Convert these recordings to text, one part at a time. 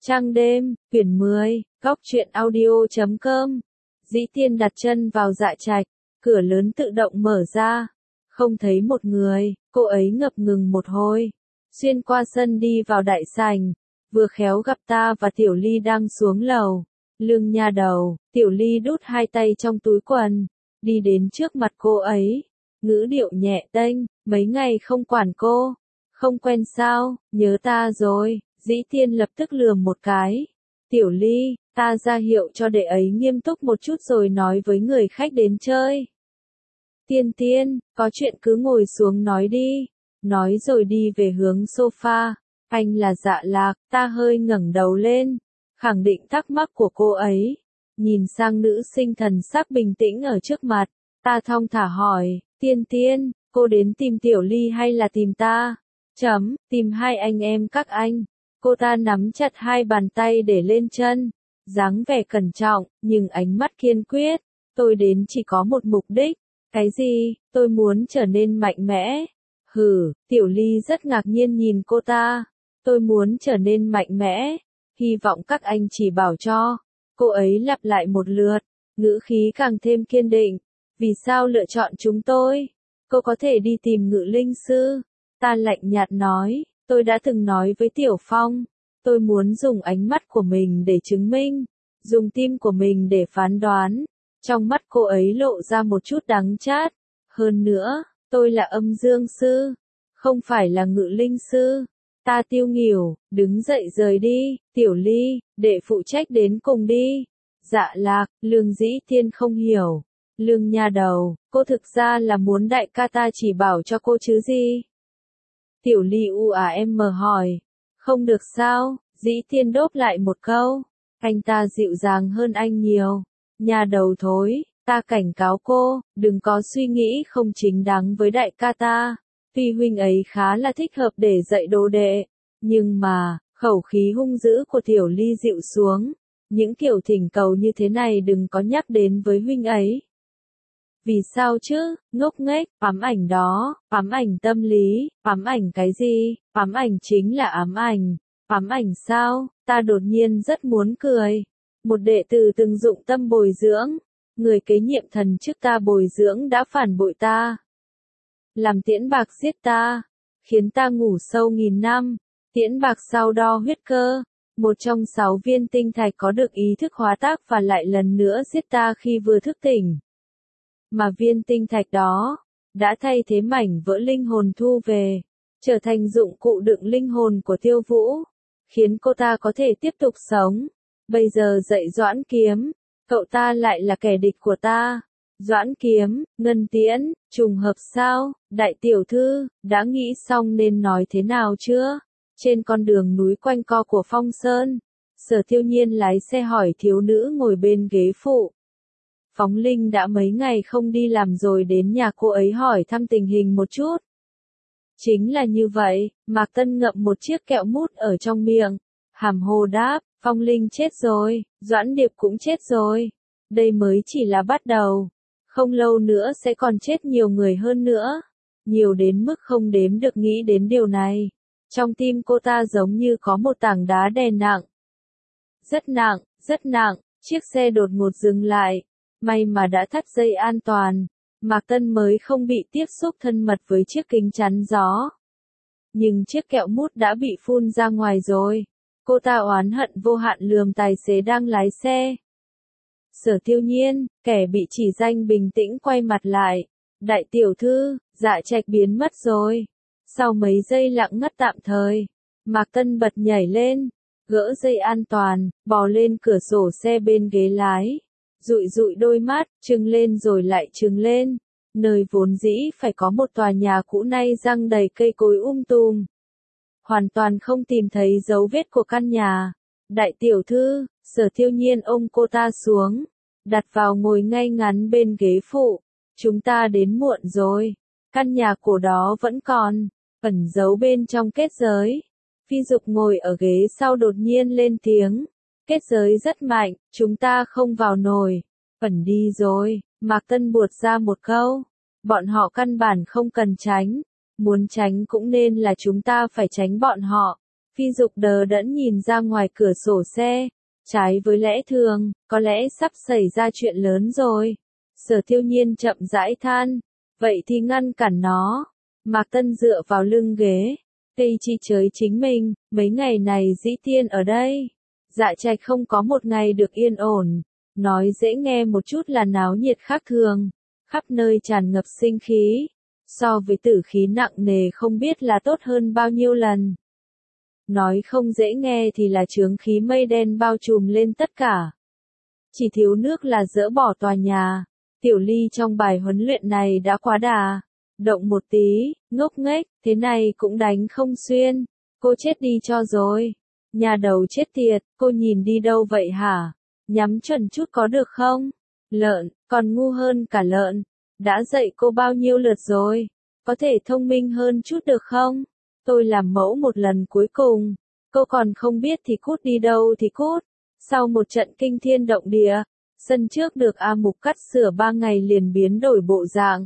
Trăng đêm, quyển 10, góc truyện audio.com. Dĩ Tiên đặt chân vào dạ trạch, cửa lớn tự động mở ra. Không thấy một người, cô ấy ngập ngừng một hồi. Xuyên qua sân đi vào đại sảnh, vừa khéo gặp ta và Tiểu Ly đang xuống lầu. Lương nha đầu, Tiểu Ly đút hai tay trong túi quần, đi đến trước mặt cô ấy. Ngữ điệu nhẹ tênh, mấy ngày không quản cô. Không quen sao, nhớ ta rồi. Dĩ Tiên lập tức lườm một cái. Tiểu Ly, ta ra hiệu cho đệ ấy nghiêm túc một chút rồi nói với người khách đến chơi. Tiên, có chuyện cứ ngồi xuống nói đi. Nói rồi đi về hướng sofa. Anh là Dạ Lạc, ta hơi ngẩng đầu lên. Khẳng định thắc mắc của cô ấy. Nhìn sang nữ sinh thần sắc bình tĩnh ở trước mặt. Ta thong thả hỏi, Tiên, cô đến tìm Tiểu Ly hay là tìm ta? Tìm hai anh em các anh. Cô ta nắm chặt hai bàn tay để lên chân, dáng vẻ cẩn trọng, nhưng ánh mắt kiên quyết. Tôi đến chỉ có một mục đích. Cái gì? Tôi muốn trở nên mạnh mẽ. Tiểu Ly rất ngạc nhiên nhìn cô ta. Tôi muốn trở nên mạnh mẽ. Hy vọng các anh chỉ bảo cho. Cô ấy lặp lại một lượt, ngữ khí càng thêm kiên định. Vì sao lựa chọn chúng tôi? Cô có thể đi tìm Ngự Linh Sư. Ta lạnh nhạt nói. Tôi đã từng nói với Tiểu Phong, tôi muốn dùng ánh mắt của mình để chứng minh, dùng tim của mình để phán đoán. Trong mắt cô ấy lộ ra một chút đắng chát. Hơn nữa, tôi là Âm Dương Sư, không phải là Ngự Linh Sư. Ta tiêu nghỉu, đứng dậy rời đi. Tiểu Ly, để phụ trách đến cùng đi. Dạ Lạc, Lương Dĩ Tiên không hiểu. Lương nha đầu, cô thực ra là muốn đại ca ta chỉ bảo cho cô chứ gì? Tiểu Ly hỏi. Không được sao? Dĩ Tiên đốp lại một câu. Anh ta dịu dàng hơn anh nhiều. Nhà đầu thối, ta cảnh cáo cô, đừng có suy nghĩ không chính đáng với đại ca ta. Tuy huynh ấy khá là thích hợp để dạy đồ đệ, nhưng mà, khẩu khí hung dữ của Tiểu Ly dịu xuống. Những kiểu thỉnh cầu như thế này đừng có nhắc đến với huynh ấy. Vì sao chứ, ngốc nghếch, ám ảnh đó, ám ảnh tâm lý, ám ảnh cái gì, ám ảnh chính là ám ảnh sao, ta đột nhiên rất muốn cười. Một đệ tử từng dụng tâm bồi dưỡng, người kế nhiệm thần trước ta bồi dưỡng đã phản bội ta. Làm Tiễn Bạc giết ta, khiến ta ngủ sâu nghìn năm, Tiễn Bạc sau đo huyết cơ. Một trong 6 viên tinh thạch có được ý thức hóa tác và lại lần nữa giết ta khi vừa thức tỉnh. Mà viên tinh thạch đó, đã thay thế mảnh vỡ linh hồn thu về, trở thành dụng cụ đựng linh hồn của Tiêu Vũ, khiến cô ta có thể tiếp tục sống. Bây giờ dạy Doãn Kiếm, cậu ta lại là kẻ địch của ta. Doãn Kiếm, Ngân Tiễn, trùng hợp sao? Đại tiểu thư, đã nghĩ xong nên nói thế nào chưa? Trên con đường núi quanh co của Phong Sơn, Sở Tiêu Nhiên lái xe hỏi thiếu nữ ngồi bên ghế phụ. Phóng Linh đã mấy ngày không đi làm rồi đến nhà cô ấy hỏi thăm tình hình một chút. Chính là như vậy, Mạc Tân ngậm một chiếc kẹo mút ở trong miệng. Hàm hồ đáp, Phong Linh chết rồi, Doãn Điệp cũng chết rồi. Đây mới chỉ là bắt đầu. Không lâu nữa sẽ còn chết nhiều người hơn nữa. Nhiều đến mức không đếm được nghĩ đến điều này. Trong tim cô ta giống như có một tảng đá đè nặng. Rất nặng, chiếc xe đột ngột dừng lại. May mà đã thắt dây an toàn, Mạc Tân mới không bị tiếp xúc thân mật với chiếc kính chắn gió. Nhưng chiếc kẹo mút đã bị phun ra ngoài rồi. Cô ta oán hận vô hạn lườm tài xế đang lái xe. Sở Tiêu Nhiên, kẻ bị chỉ danh bình tĩnh quay mặt lại. Đại tiểu thư, Dạ Trạch biến mất rồi. Sau mấy giây lặng ngắt tạm thời, Mạc Tân bật nhảy lên, gỡ dây an toàn, bò lên cửa sổ xe bên ghế lái. Dụi đôi mắt, trừng lên rồi lại trừng lên. Nơi vốn dĩ phải có một tòa nhà cũ nay răng đầy cây cối tùm. Hoàn toàn không tìm thấy dấu vết của căn nhà. Đại tiểu thư, Sở Tiêu Nhiên ôm cô ta xuống, đặt vào ngồi ngay ngắn bên ghế phụ. Chúng ta đến muộn rồi. Căn nhà cổ đó vẫn còn, ẩn giấu bên trong kết giới. Phi Dục ngồi ở ghế sau đột nhiên lên tiếng. Kết giới rất mạnh, chúng ta không vào nổi. Ẩn đi rồi, Mạc Tân buột ra một câu. Bọn họ căn bản không cần tránh. Muốn tránh cũng nên là chúng ta phải tránh bọn họ. Phi Dục đờ đẫn nhìn ra ngoài cửa sổ xe. Trái với lẽ thường, có lẽ sắp xảy ra chuyện lớn rồi. Sở Tiêu Nhiên chậm rãi than. Vậy thì ngăn cản nó. Mạc Tân dựa vào lưng ghế. Tây chi chới chính mình, mấy ngày này Dĩ Tiên ở đây. Dạ Trạch không có một ngày được yên ổn. Nói dễ nghe một chút là náo nhiệt khác thường. Khắp nơi tràn ngập sinh khí. So với tử khí nặng nề không biết là tốt hơn bao nhiêu lần. Nói không dễ nghe thì là chướng khí mây đen bao trùm lên tất cả. Chỉ thiếu nước là dỡ bỏ tòa nhà. Tiểu Ly trong bài huấn luyện này đã quá đà. Động một tí, ngốc nghếch, thế này cũng đánh không xuyên. Cô chết đi cho rồi. Nhà đầu chết tiệt, cô nhìn đi đâu vậy hả? Nhắm chuẩn chút có được không? Lợn, còn ngu hơn cả lợn. Đã dạy cô bao nhiêu lượt rồi? Có thể thông minh hơn chút được không? Tôi làm mẫu một lần cuối cùng. Cô còn không biết thì cút đi đâu thì cút. Sau một trận kinh thiên động địa, sân trước được A Mục cắt sửa 3 ngày liền biến đổi bộ dạng.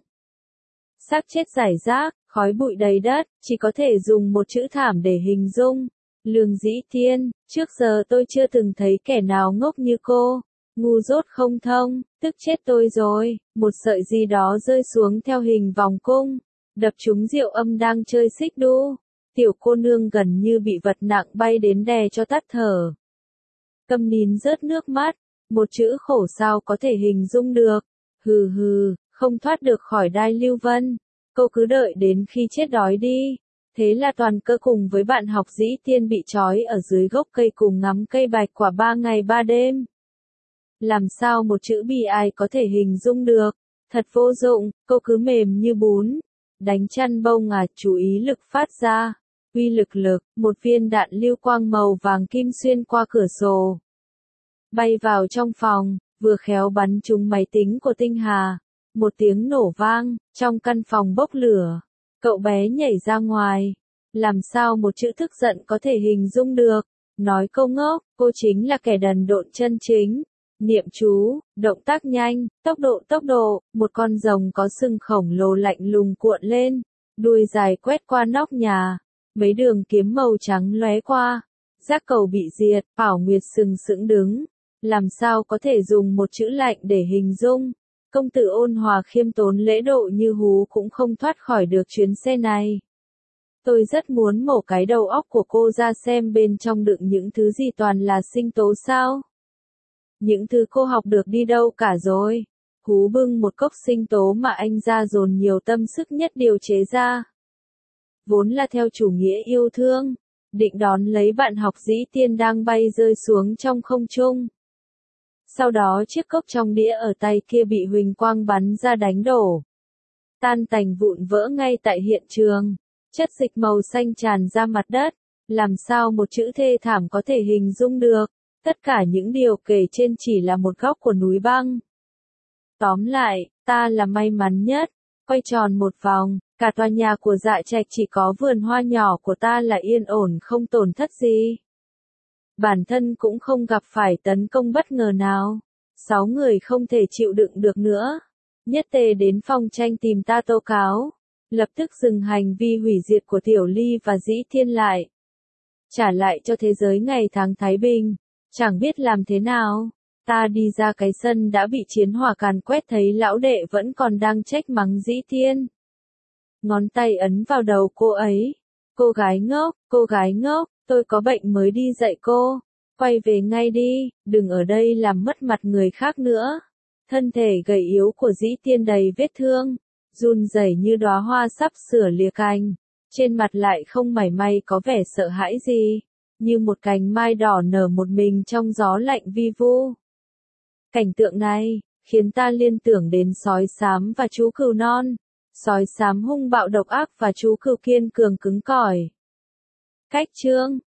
Xác chết rải rác, khói bụi đầy đất, chỉ có thể dùng một chữ thảm để hình dung. Lương Dĩ Thiên, trước giờ tôi chưa từng thấy kẻ nào ngốc như cô. Ngu dốt không thông, tức chết tôi rồi. Một sợi gì đó rơi xuống theo hình vòng cung. Đập trúng Diệu Âm đang chơi xích đu. Tiểu cô nương gần như bị vật nặng bay đến đè cho tắt thở. Câm nín rớt nước mắt. Một chữ khổ sao có thể hình dung được. Hừ hừ, không thoát được khỏi đai Lưu Vân. Cô cứ đợi đến khi chết đói đi. Thế là toàn cơ cùng với bạn học Dĩ Tiên bị trói ở dưới gốc cây cùng ngắm cây bạch quả 3 ngày 3 đêm. Làm sao một chữ bi ai có thể hình dung được. Thật vô dụng, cô cứ mềm như bún. Đánh chăn bông chú ý lực phát ra. Uy lực lực, một viên đạn lưu quang màu vàng kim xuyên qua cửa sổ. Bay vào trong phòng, vừa khéo bắn trúng máy tính của Tinh Hà. Một tiếng nổ vang, trong căn phòng bốc lửa. Cậu bé nhảy ra ngoài. Làm sao một chữ tức giận có thể hình dung được. Nói câu ngốc, cô chính là kẻ đần độn chân chính. Niệm chú, động tác nhanh, tốc độ, một con rồng có sừng khổng lồ lạnh lùng cuộn lên. Đuôi dài quét qua nóc nhà. Mấy đường kiếm màu trắng lóe qua. Giác cầu bị diệt, Bảo Nguyệt sừng sững đứng. Làm sao có thể dùng một chữ lạnh để hình dung. Công tử ôn hòa khiêm tốn lễ độ như hú cũng không thoát khỏi được chuyến xe này. Tôi rất muốn mổ cái đầu óc của cô ra xem bên trong đựng những thứ gì toàn là sinh tố sao. Những thứ cô học được đi đâu cả rồi. Hú bưng một cốc sinh tố mà anh ra dồn nhiều tâm sức nhất điều chế ra. Vốn là theo chủ nghĩa yêu thương, định đón lấy bạn học Dĩ Tiên đang bay rơi xuống trong không trung. Sau đó chiếc cốc trong đĩa ở tay kia bị huỳnh quang bắn ra đánh đổ. Tan tành vụn vỡ ngay tại hiện trường. Chất dịch màu xanh tràn ra mặt đất. Làm sao một chữ thê thảm có thể hình dung được. Tất cả những điều kể trên chỉ là một góc của núi băng. Tóm lại, ta là may mắn nhất. Quay tròn một vòng, cả tòa nhà của Dạ Trạch chỉ có vườn hoa nhỏ của ta là yên ổn không tổn thất gì. Bản thân cũng không gặp phải tấn công bất ngờ nào. 6 người không thể chịu đựng được nữa. Nhất Tề đến phòng tranh tìm ta tố cáo. Lập tức dừng hành vi hủy diệt của Tiểu Ly và Dĩ Thiên lại. Trả lại cho thế giới ngày tháng thái bình. Chẳng biết làm thế nào. Ta đi ra cái sân đã bị chiến hỏa càn quét thấy lão đệ vẫn còn đang trách mắng Dĩ Thiên. Ngón tay ấn vào đầu cô ấy. Cô gái ngốc, tôi có bệnh mới đi dạy cô. Quay về ngay đi, đừng ở đây làm mất mặt người khác nữa. Thân thể gầy yếu của Dĩ Thiên đầy vết thương, run rẩy như đóa hoa sắp sửa lìa cành. Trên mặt lại không mảy may có vẻ sợ hãi gì, như một cành mai đỏ nở một mình trong gió lạnh vi vu. Cảnh tượng này khiến ta liên tưởng đến sói xám và chú cừu non. Sói xám hung bạo độc ác và chú cừu kiên cường cứng cỏi. Cách chương